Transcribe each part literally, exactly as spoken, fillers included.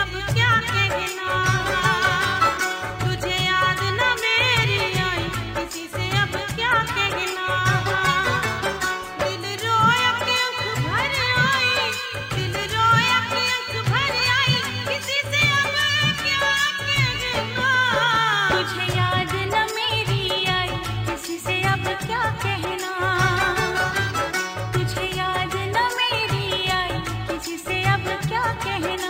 अब क्या कहना, तुझे याद न मेरी आई, किसी से अब क्या कहना। दिल रोया कि आँख भर आई, दिल रोया कि आँख भर आई, किसी से अब क्या कहना। तुझे याद न मेरी आई, किसी से अब क्या कहना, तुझे याद न मेरी आई, किसी से अब क्या कहना।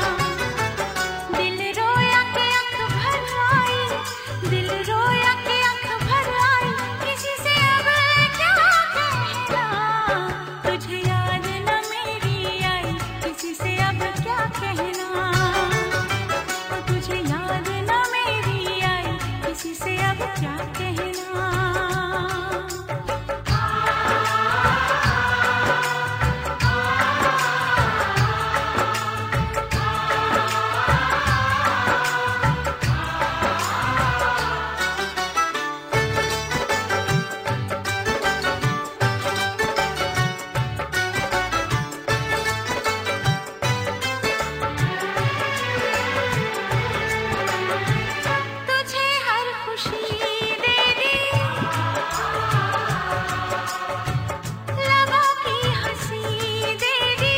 दिल रोया कि आँख भर आई, दिल रोया कि आँख भर आई, किसी से अब क्या कहना। तुझे याद न मेरी आई, किसी से अब क्या कहना, तुझे याद न मेरी आई, किसी से अब क्या कहना। तुझे हर खुशी दे दी, लबों की हंसी दे दी,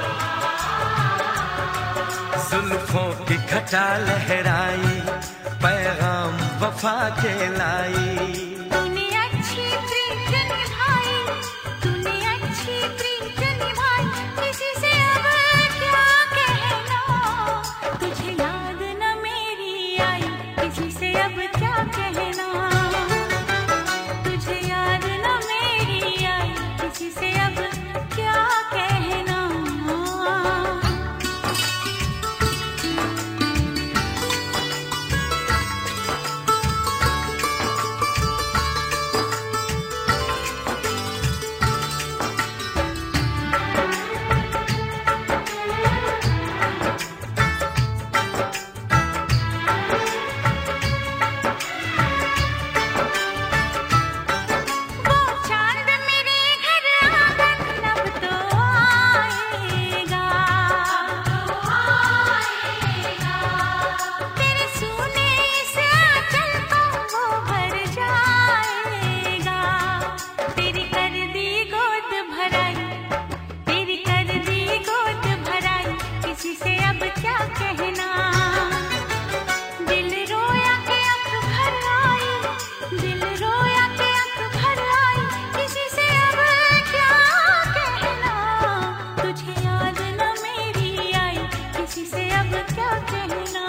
जुल्फों की घटा लहराई, पैगाम वफा के लाई। तूने अच्छी प्रीत निभाई, तूने अच्छी प्रीत निभाई, किसी से अब क्या कहना। तुझे याद न मेरी आई, किसी से अब क्या कहना, तुझे याद न मेरी आई, किसी से अब क्या कहना। वो चांद मेरे घर आंगन अब तो आएगा, तेरे सूने से आंचल को वो भर जाएगा। तेरी कर दी गोद भराई, तेरी कर दी गोद भराई, किसी से अब क्या कहना। दिल रोया कि आँख भर आई, दिल रोया कि आँख भर आई, किसी से अब क्या कहना। तुझे याद न मेरी आई, किसी से अब क्या कहना।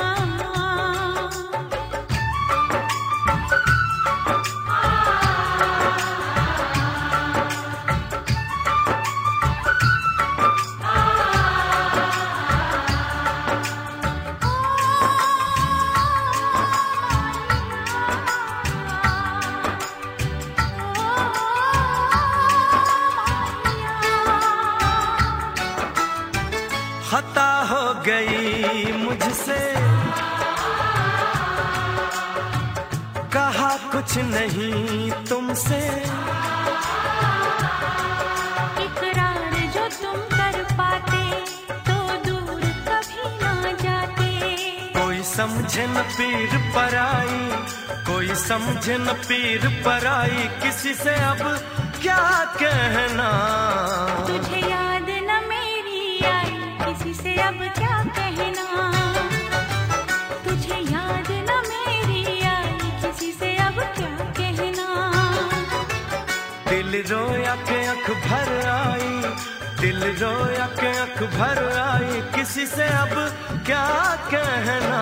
खता हो गई मुझसे, कहा कुछ नहीं तुमसे, इकरार जो तुम कर पाते तो दूर कभी ना जाते। कोई समझे न पीर पराई, कोई समझे न पीर पराई, किसी से अब क्या कहना। तुझे याद न मेरी आई, किसी से अब क्या कहना, तुझे याद न मेरी आई, किसी से अब क्या कहना। दिल रोया के आँख भर आई, दिल रोया के आँख भर आई, किसी से अब क्या कहना।